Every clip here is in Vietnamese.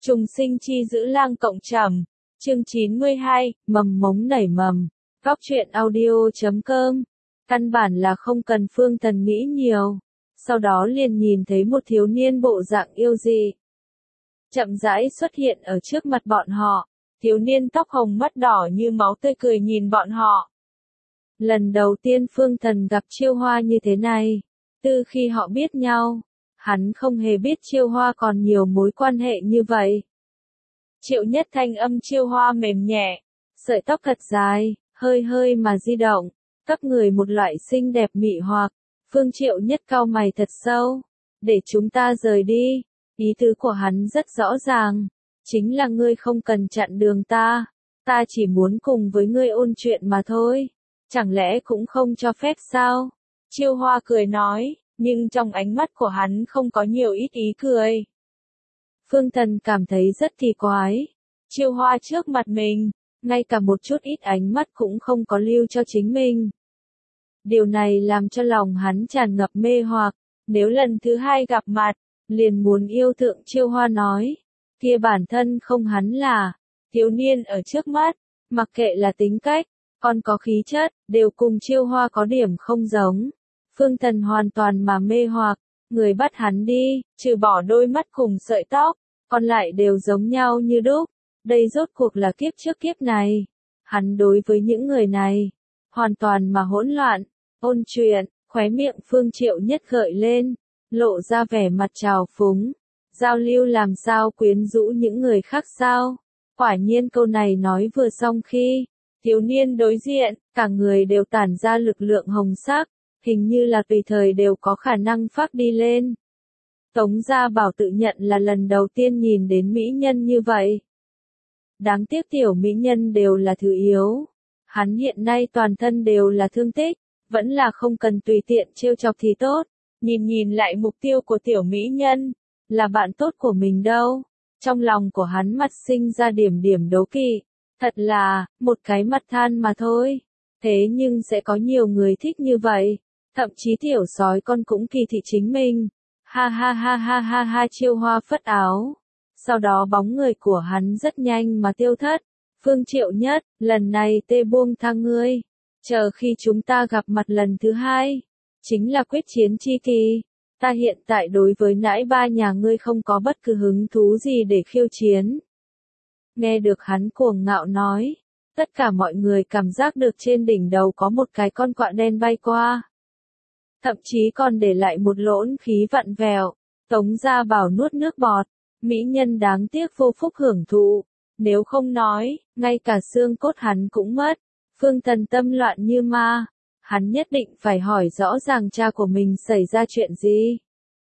Trùng sinh chi giữ lang cộng trầm. Chương 92, mầm mống nảy mầm. Góc truyện audio.com. Căn bản là không cần Phương Tần nghĩ nhiều. Sau đó liền nhìn thấy một thiếu niên bộ dạng yêu dị. Chậm rãi xuất hiện ở trước mặt bọn họ. Thiếu niên tóc hồng mắt đỏ như máu tươi cười nhìn bọn họ. Lần đầu tiên Phương Tần gặp Chiêu Hoa như thế này. Từ khi họ biết nhau, hắn không hề biết Chiêu Hoa còn nhiều mối quan hệ như vậy. Triệu Nhất thanh âm Chiêu Hoa mềm nhẹ, sợi tóc thật dài, hơi hơi mà di động, các người một loại xinh đẹp mị hoặc. Phương Triệu Nhất cau mày thật sâu, để chúng ta rời đi. Ý tứ của hắn rất rõ ràng, chính là ngươi không cần chặn đường ta chỉ muốn cùng với ngươi ôn chuyện mà thôi. Chẳng lẽ cũng không cho phép sao? Chiêu Hoa cười nói, nhưng trong ánh mắt của hắn không có nhiều ít ý cười. Phương Tần cảm thấy rất kỳ quái. Chiêu Hoa trước mặt mình, ngay cả một chút ít ánh mắt cũng không có lưu cho chính mình. Điều này làm cho lòng hắn tràn ngập mê hoặc, nếu lần thứ hai gặp mặt, liền muốn yêu thượng Chiêu Hoa nói, kia bản thân không hắn là, thiếu niên ở trước mắt, mặc kệ là tính cách, còn có khí chất, đều cùng Chiêu Hoa có điểm không giống. Phương Tần hoàn toàn mà mê hoặc, người bắt hắn đi, trừ bỏ đôi mắt cùng sợi tóc, còn lại đều giống nhau như đúc. Đây rốt cuộc là kiếp trước kiếp này. Hắn đối với những người này, hoàn toàn mà hỗn loạn, ôn chuyện, khóe miệng Phương Triệu Nhất gợi lên, lộ ra vẻ mặt trào phúng. Giao lưu làm sao quyến rũ những người khác sao? Quả nhiên câu này nói vừa xong khi, thiếu niên đối diện, cả người đều tản ra lực lượng hồng sắc, hình như là tùy thời đều có khả năng phát đi lên. Tống Gia Bảo tự nhận là lần đầu tiên nhìn đến mỹ nhân như vậy. Đáng tiếc tiểu mỹ nhân đều là thứ yếu. Hắn hiện nay toàn thân đều là thương tích, vẫn là không cần tùy tiện trêu chọc thì tốt. Nhìn lại mục tiêu của tiểu mỹ nhân, là bạn tốt của mình đâu. Trong lòng của hắn mặt sinh ra điểm đố kỵ. Thật là, một cái mặt than mà thôi. Thế nhưng sẽ có nhiều người thích như vậy. Thậm chí tiểu sói con cũng kỳ thị chính mình. Ha ha ha ha ha ha. Chiêu Hoa phất áo. Sau đó bóng người của hắn rất nhanh mà tiêu thất. Phương Triệu Nhất, lần này tê buông tha ngươi. Chờ khi chúng ta gặp mặt lần thứ hai, chính là quyết chiến chi kỳ. Ta hiện tại đối với nãi ba nhà ngươi không có bất cứ hứng thú gì để khiêu chiến. Nghe được hắn cuồng ngạo nói, tất cả mọi người cảm giác được trên đỉnh đầu có một cái con quạ đen bay qua. Thậm chí còn để lại một lỗn khí vặn vẹo. Tống Gia Bảo nuốt nước bọt, mỹ nhân đáng tiếc vô phúc hưởng thụ. Nếu không nói, ngay cả xương cốt hắn cũng mất. Phương Tần tâm loạn như ma. Hắn nhất định phải hỏi rõ ràng cha của mình xảy ra chuyện gì.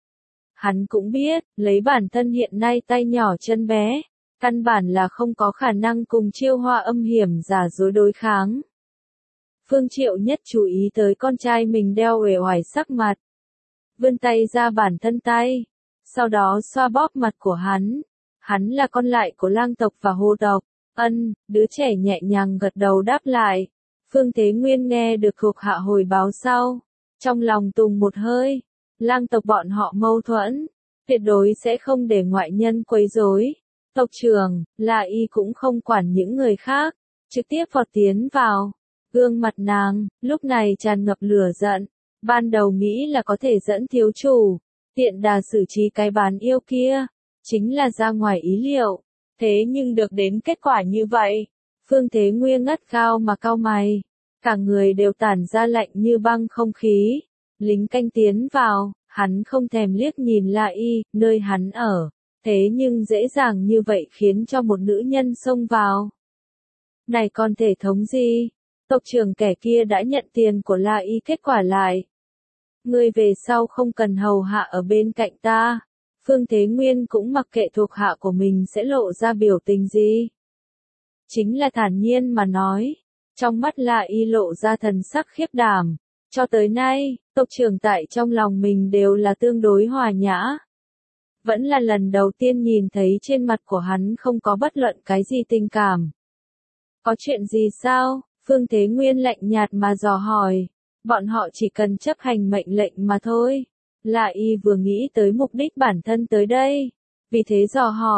Hắn cũng biết, lấy bản thân hiện nay tay nhỏ chân bé, căn bản là không có khả năng cùng Chiêu Hoa âm hiểm giả dối đối kháng. Phương Triệu Nhất chú ý tới con trai mình đeo uể oải sắc mặt. Vươn tay ra bản thân tay, sau đó xoa bóp mặt của hắn. Hắn là con lại của lang tộc và hồ tộc. Đứa trẻ nhẹ nhàng gật đầu đáp lại. Phương Thế Nguyên nghe được thuộc hạ hồi báo sau. Trong lòng tùng một hơi, lang tộc bọn họ mâu thuẫn, tuyệt đối sẽ không để ngoại nhân quấy rối. Tộc trưởng, La Y cũng không quản những người khác, trực tiếp vọt tiến vào. Gương mặt nàng, lúc này tràn ngập lửa giận. Ban đầu nghĩ là có thể dẫn thiếu chủ, tiện đà xử trí cái bán yêu kia, chính là ra ngoài ý liệu. Thế nhưng được đến kết quả như vậy, Phương Thế Nguyên ngất cao mà cau mày, cả người đều tản ra lạnh như băng không khí. Lính canh tiến vào, hắn không thèm liếc nhìn La Y, nơi hắn ở, thế nhưng dễ dàng như vậy khiến cho một nữ nhân xông vào. Này còn thể thống gì? Tộc trưởng kẻ kia đã nhận tiền của La Y kết quả lại. Ngươi về sau không cần hầu hạ ở bên cạnh ta. Phương Thế Nguyên cũng mặc kệ thuộc hạ của mình sẽ lộ ra biểu tình gì. Chính là thản nhiên mà nói. Trong mắt La Y lộ ra thần sắc khiếp đảm. Cho tới nay, tộc trưởng tại trong lòng mình đều là tương đối hòa nhã. Vẫn là lần đầu tiên nhìn thấy trên mặt của hắn không có bất luận cái gì tình cảm. Có chuyện gì sao? Phương Thế Nguyên lạnh nhạt mà dò hỏi. Bọn họ chỉ cần chấp hành mệnh lệnh mà thôi. La Y vừa nghĩ tới mục đích bản thân tới đây. Vì thế dò hỏi,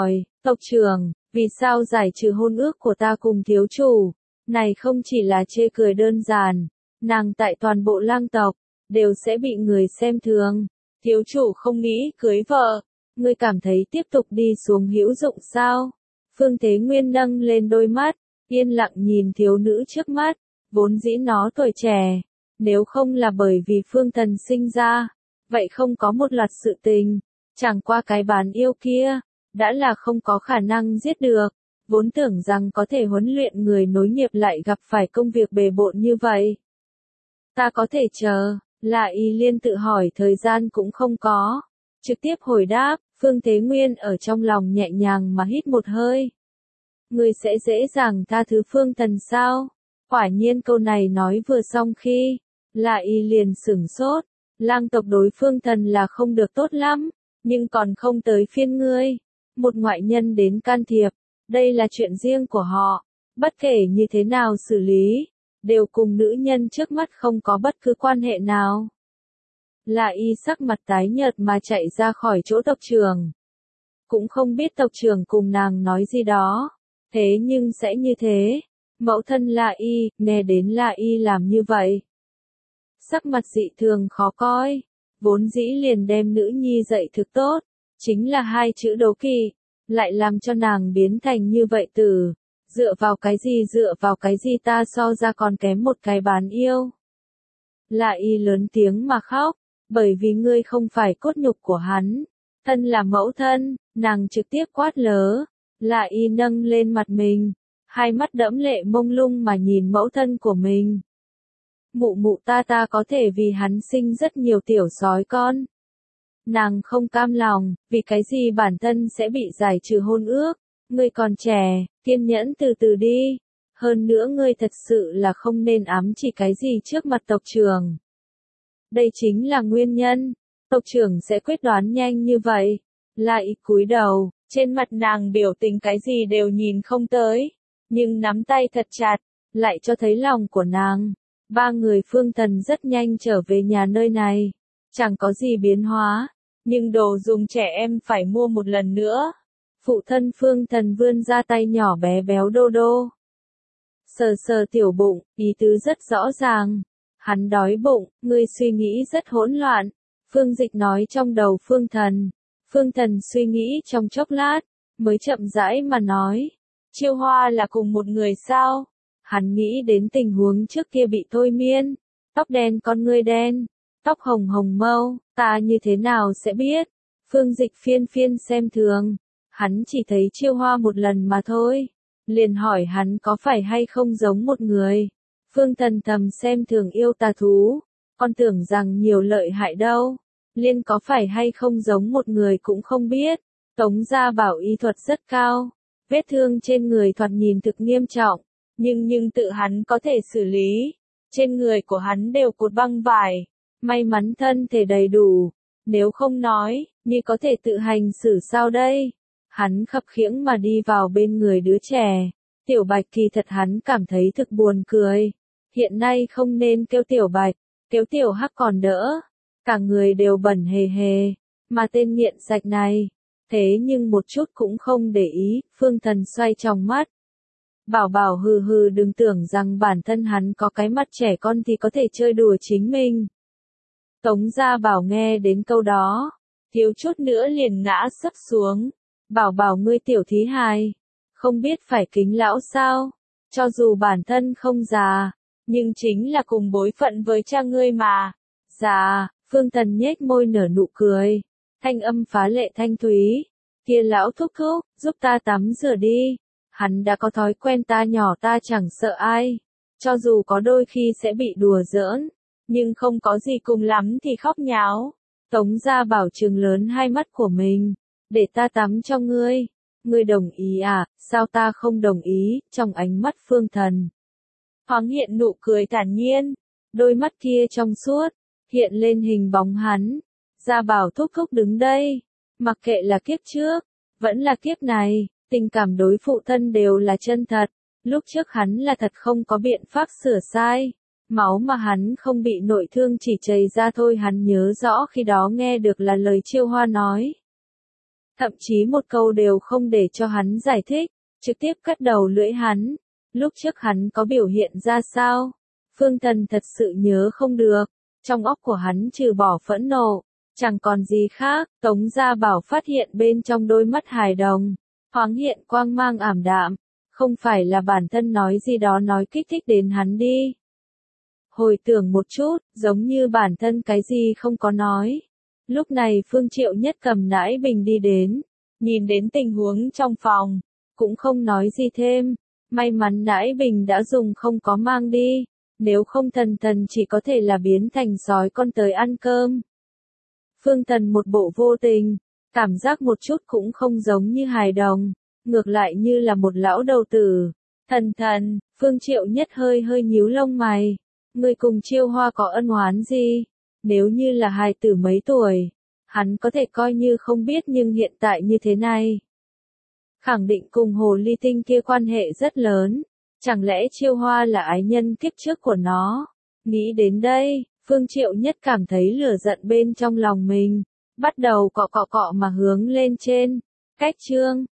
Tộc trưởng, vì sao giải trừ hôn ước của ta cùng thiếu chủ? Này không chỉ là chê cười đơn giản, nàng tại toàn bộ lang tộc, đều sẽ bị người xem thường. Thiếu chủ không nghĩ cưới vợ, ngươi cảm thấy tiếp tục đi xuống hữu dụng sao? Phương Thế Nguyên nâng lên đôi mắt, yên lặng nhìn thiếu nữ trước mắt, vốn dĩ nó tuổi trẻ, nếu không là bởi vì Phương Thần sinh ra, vậy không có một loạt sự tình, chẳng qua cái bán yêu kia, đã là không có khả năng giết được, vốn tưởng rằng có thể huấn luyện người nối nghiệp lại gặp phải công việc bề bộn như vậy. Ta có thể chờ, là Y Liên tự hỏi thời gian cũng không có, trực tiếp hồi đáp, Phương Thế Nguyên ở trong lòng nhẹ nhàng mà hít một hơi. Người sẽ dễ dàng tha thứ Phương Thần sao? Quả nhiên câu này nói vừa xong khi, là Y liền sửng sốt, lang tộc đối Phương Thần là không được tốt lắm, nhưng còn không tới phiên ngươi. Một ngoại nhân đến can thiệp, đây là chuyện riêng của họ, bất kể như thế nào xử lý, đều cùng nữ nhân trước mắt không có bất cứ quan hệ nào. Là Y sắc mặt tái nhợt mà chạy ra khỏi chỗ tộc trưởng. Cũng không biết tộc trưởng cùng nàng nói gì đó, thế nhưng sẽ như thế. Mẫu thân là Y, nghe đến là Y làm như vậy. Sắc mặt dị thường khó coi, vốn dĩ liền đem nữ nhi dạy thực tốt, chính là hai chữ đố kỵ, lại làm cho nàng biến thành như vậy tử. Dựa vào cái gì ta so ra còn kém một cái bán yêu. Là Y lớn tiếng mà khóc, bởi vì ngươi không phải cốt nhục của hắn, thân là mẫu thân, nàng trực tiếp quát lớ. Là Y nâng lên mặt mình, hai mắt đẫm lệ mông lung mà nhìn mẫu thân của mình. Mụ ta có thể vì hắn sinh rất nhiều tiểu sói con. Nàng không cam lòng, vì cái gì bản thân sẽ bị giải trừ hôn ước, ngươi còn trẻ, kiên nhẫn từ từ đi. Hơn nữa ngươi thật sự là không nên ám chỉ cái gì trước mặt tộc trưởng. Đây chính là nguyên nhân, tộc trưởng sẽ quyết đoán nhanh như vậy. Lại cúi đầu, trên mặt nàng biểu tình cái gì đều nhìn không tới, nhưng nắm tay thật chặt, lại cho thấy lòng của nàng. Ba người Phương Thần rất nhanh trở về nhà nơi này, chẳng có gì biến hóa, nhưng đồ dùng trẻ em phải mua một lần nữa. Phụ thân Phương Thần vươn ra tay nhỏ bé béo đô đô. Sờ sờ tiểu bụng, ý tứ rất rõ ràng. Hắn đói bụng, ngươi suy nghĩ rất hỗn loạn. Phương Dịch nói trong đầu Phương Thần. Phương Thần suy nghĩ trong chốc lát, mới chậm rãi mà nói. Chiêu Hoa là cùng một người sao? Hắn nghĩ đến tình huống trước kia bị thôi miên. Tóc đen con ngươi đen, tóc hồng hồng mâu, ta như thế nào sẽ biết? Phương Dịch phiên phiên xem thường. Hắn chỉ thấy Chiêu Hoa một lần mà thôi. Liền hỏi hắn có phải hay không giống một người. Phương Thần thầm xem thường yêu tà thú. Con tưởng rằng nhiều lợi hại đâu. Liên có phải hay không giống một người cũng không biết. Tống Gia Bảo y thuật rất cao. Vết thương trên người thoạt nhìn thực nghiêm trọng. Nhưng tự hắn có thể xử lý. Trên người của hắn đều cột băng vải. May mắn thân thể đầy đủ. Nếu không nói, như có thể tự hành xử sao đây? Hắn khập khiễng mà đi vào bên người đứa trẻ. Tiểu Bạch kỳ thật hắn cảm thấy thực buồn cười. Hiện nay không nên kêu Tiểu Bạch, kêu Tiểu Hắc còn đỡ. Cả người đều bẩn hề hề, mà tên nghiện sạch này. Thế nhưng một chút cũng không để ý, Phương Thần xoay trong mắt. Bảo bảo hừ hừ đừng tưởng rằng bản thân hắn có cái mắt trẻ con thì có thể chơi đùa chính mình. Tống Gia Bảo nghe đến câu đó, thiếu chút nữa liền ngã sấp xuống. Bảo bảo ngươi tiểu thí hài, không biết phải kính lão sao, cho dù bản thân không già, nhưng chính là cùng bối phận với cha ngươi mà. Già, Phương Thần nhếch môi nở nụ cười, thanh âm phá lệ thanh thúy. Kia lão thúc thúc, giúp ta tắm rửa đi. Hắn đã có thói quen ta nhỏ ta chẳng sợ ai, cho dù có đôi khi sẽ bị đùa giỡn, nhưng không có gì cùng lắm thì khóc nháo. Tống Gia Bảo trừng lớn hai mắt của mình. Để ta tắm cho ngươi. Ngươi đồng ý à? Sao ta không đồng ý? Trong ánh mắt Phương Thần thoáng hiện nụ cười thản nhiên. Đôi mắt kia trong suốt, hiện lên hình bóng hắn. Gia Bảo thúc thúc đứng đây. Mặc kệ là kiếp trước, vẫn là kiếp này, tình cảm đối phụ thân đều là chân thật. Lúc trước hắn là thật không có biện pháp sửa sai. Máu mà hắn không bị nội thương chỉ chảy ra thôi. Hắn nhớ rõ khi đó nghe được là lời Chiêu Hoa nói. thậm chí một câu đều không để cho hắn giải thích, trực tiếp cắt đầu lưỡi hắn. Lúc trước hắn có biểu hiện ra sao? Phương Thần thật sự nhớ không được, trong óc của hắn trừ bỏ phẫn nộ, chẳng còn gì khác. Tống Gia Bảo phát hiện bên trong đôi mắt hài đồng, thoáng hiện quang mang ảm đạm, không phải là bản thân nói gì đó nói kích thích đến hắn đi. Hồi tưởng một chút, giống như bản thân cái gì không có nói. Lúc này Phương Triệu Nhất cầm nãi bình đi đến, nhìn đến tình huống trong phòng, cũng không nói gì thêm. May mắn nãi bình đã dùng không có mang đi, nếu không Thần chỉ có thể là biến thành sói con tới ăn cơm. Phương Thần một bộ vô tình, cảm giác một chút cũng không giống như hài đồng, ngược lại như là một lão đầu tử. Thần, Phương Triệu Nhất hơi nhíu lông mày, người cùng Chiêu Hoa có ân oán gì? Nếu như là hài tử mấy tuổi, hắn có thể coi như không biết, nhưng hiện tại như thế này, khẳng định cùng hồ ly tinh kia quan hệ rất lớn. Chẳng lẽ Chiêu Hoa là ái nhân kiếp trước của nó? Nghĩ đến đây, Phương Triệu Nhất cảm thấy lửa giận bên trong lòng mình bắt đầu cọ mà hướng lên trên. Cách chương